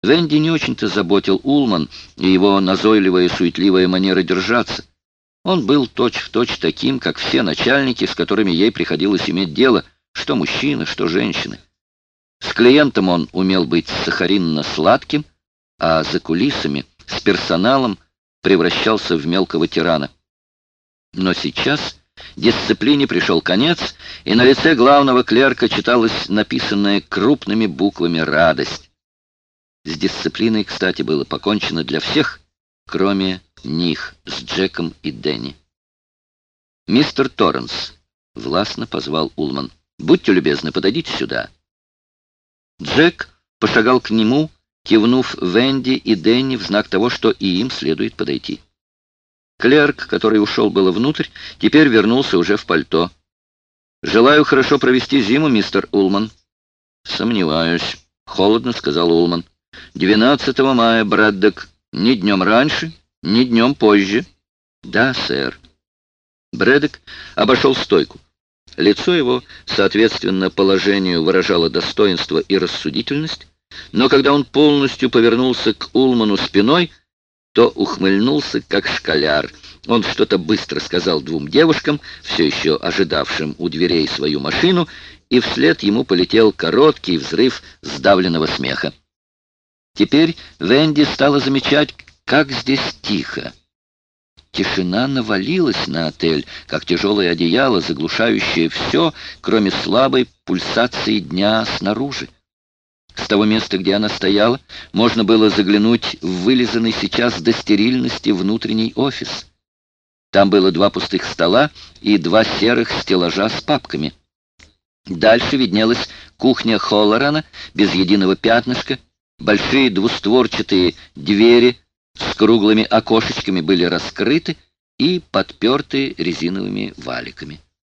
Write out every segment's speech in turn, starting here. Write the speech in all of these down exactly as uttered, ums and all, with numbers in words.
Венди не очень-то заботил Улман и его назойливая суетливая манера держаться. Он был точь-в-точь таким, как все начальники, с которыми ей приходилось иметь дело, что мужчины, что женщины. С клиентом он умел быть сахаринно-сладким, а за кулисами, с персоналом, превращался в мелкого тирана. Но сейчас дисциплине пришел конец, и на лице главного клерка читалась написанная крупными буквами радость. С дисциплиной, кстати, было покончено для всех, кроме них с Джеком и Дэнни. «Мистер Торренс», — властно позвал Улман, — «будьте любезны, подойдите сюда». Джек пошагал к нему, кивнув Венди и Дэнни в знак того, что и им следует подойти. Клерк, который ушел было внутрь, теперь вернулся уже в пальто. «Желаю хорошо провести зиму, мистер Улман». «Сомневаюсь», — холодно сказал Улман. «Двенадцатого мая, Брэддок, ни днем раньше, ни днем позже». «Да, сэр». Брэддок обошел стойку. Лицо его, соответственно положению, выражало достоинство и рассудительность, но когда он полностью повернулся к Улману спиной, то ухмыльнулся, как школяр. Он что-то быстро сказал двум девушкам, все еще ожидавшим у дверей свою машину, и вслед ему полетел короткий взрыв сдавленного смеха. Теперь Венди стала замечать, как здесь тихо. Тишина навалилась на отель, как тяжелое одеяло, заглушающее все, кроме слабой пульсации дня снаружи. С того места, где она стояла, можно было заглянуть в вылизанный сейчас до стерильности внутренний офис. Там было два пустых стола и два серых стеллажа с папками. Дальше виднелась кухня Холлорана без единого пятнышка. Большие двустворчатые двери с круглыми окошечками были раскрыты и подперты резиновыми валиками.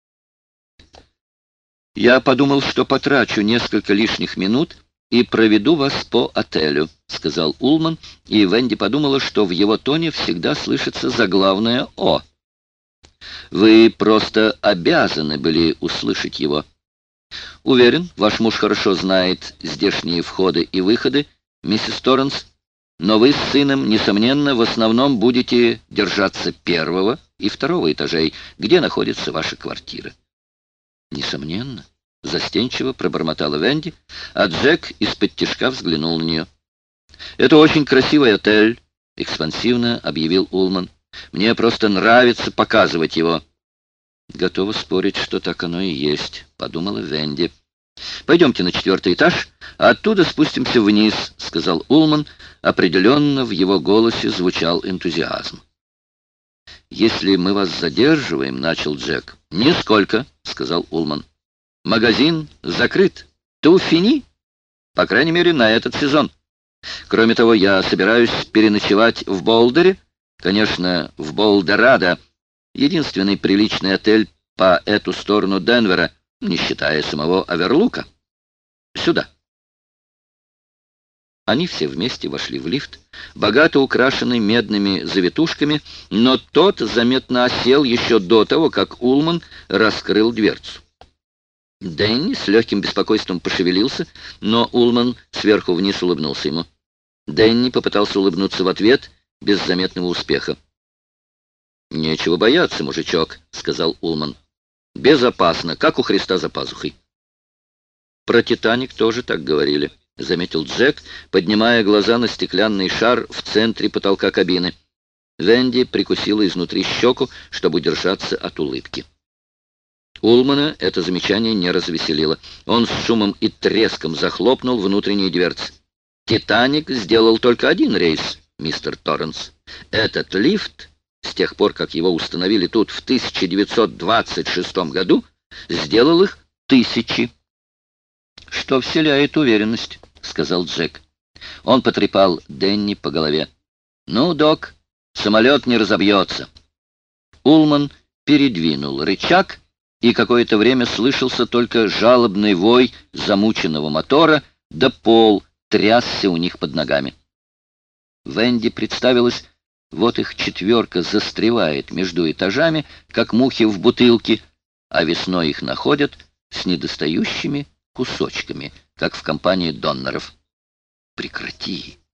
«Я подумал, что потрачу несколько лишних минут и проведу вас по отелю», — сказал Улман, и Венди подумала, что в его тоне всегда слышится заглавное «О». «Вы просто обязаны были услышать его. Уверен, ваш муж хорошо знает здешние входы и выходы, миссис Торренс, но вы с сыном, несомненно, в основном будете держаться первого и второго этажей, где находится ваша квартира». «Несомненно», — застенчиво пробормотала Венди, а Джек из-под тишка взглянул на нее. «Это очень красивый отель», — экспансивно объявил Улман. «Мне просто нравится показывать его». «Готова спорить, что так оно и есть», — подумала Венди. «Пойдемте на четвертый этаж, а оттуда спустимся вниз», — сказал Улман. Определенно в его голосе звучал энтузиазм. «Если мы вас задерживаем», — начал Джек. «Нисколько», — сказал Улман. «Магазин закрыт. Ту фини. По крайней мере, на этот сезон. Кроме того, я собираюсь переночевать в Болдере, конечно, в Болдерадо, единственный приличный отель по эту сторону Денвера, не считая самого Оверлука. Сюда». Они все вместе вошли в лифт, богато украшенный медными завитушками, но тот заметно осел еще до того, как Улман раскрыл дверцу. Дэнни с легким беспокойством пошевелился, но Улман сверху вниз улыбнулся ему. Дэнни попытался улыбнуться в ответ, без заметного успеха. «Нечего бояться, мужичок», — сказал Улман. «Безопасно, как у Христа за пазухой». «Про «Титаник» тоже так говорили», — заметил Джек, поднимая глаза на стеклянный шар в центре потолка кабины. Венди прикусила изнутри щеку, чтобы удержаться от улыбки. Улмана это замечание не развеселило. Он с шумом и треском захлопнул внутренние дверцы. «Титаник» сделал только один рейс, мистер Торренс. Этот лифт, с тех пор, как его установили тут в тысяча девятьсот двадцать шестом году, сделал их тысячи. «Что вселяет уверенность», — сказал Джек. Он потрепал Дэнни по голове. «Ну, док, самолет не разобьется». Улман передвинул рычаг, и какое-то время слышался только жалобный вой замученного мотора, да пол трясся у них под ногами. Венди представилось, вот их четверка застревает между этажами, как мухи в бутылке, а весной их находят с недостающими кусочками, как в компании доноров. Прекрати.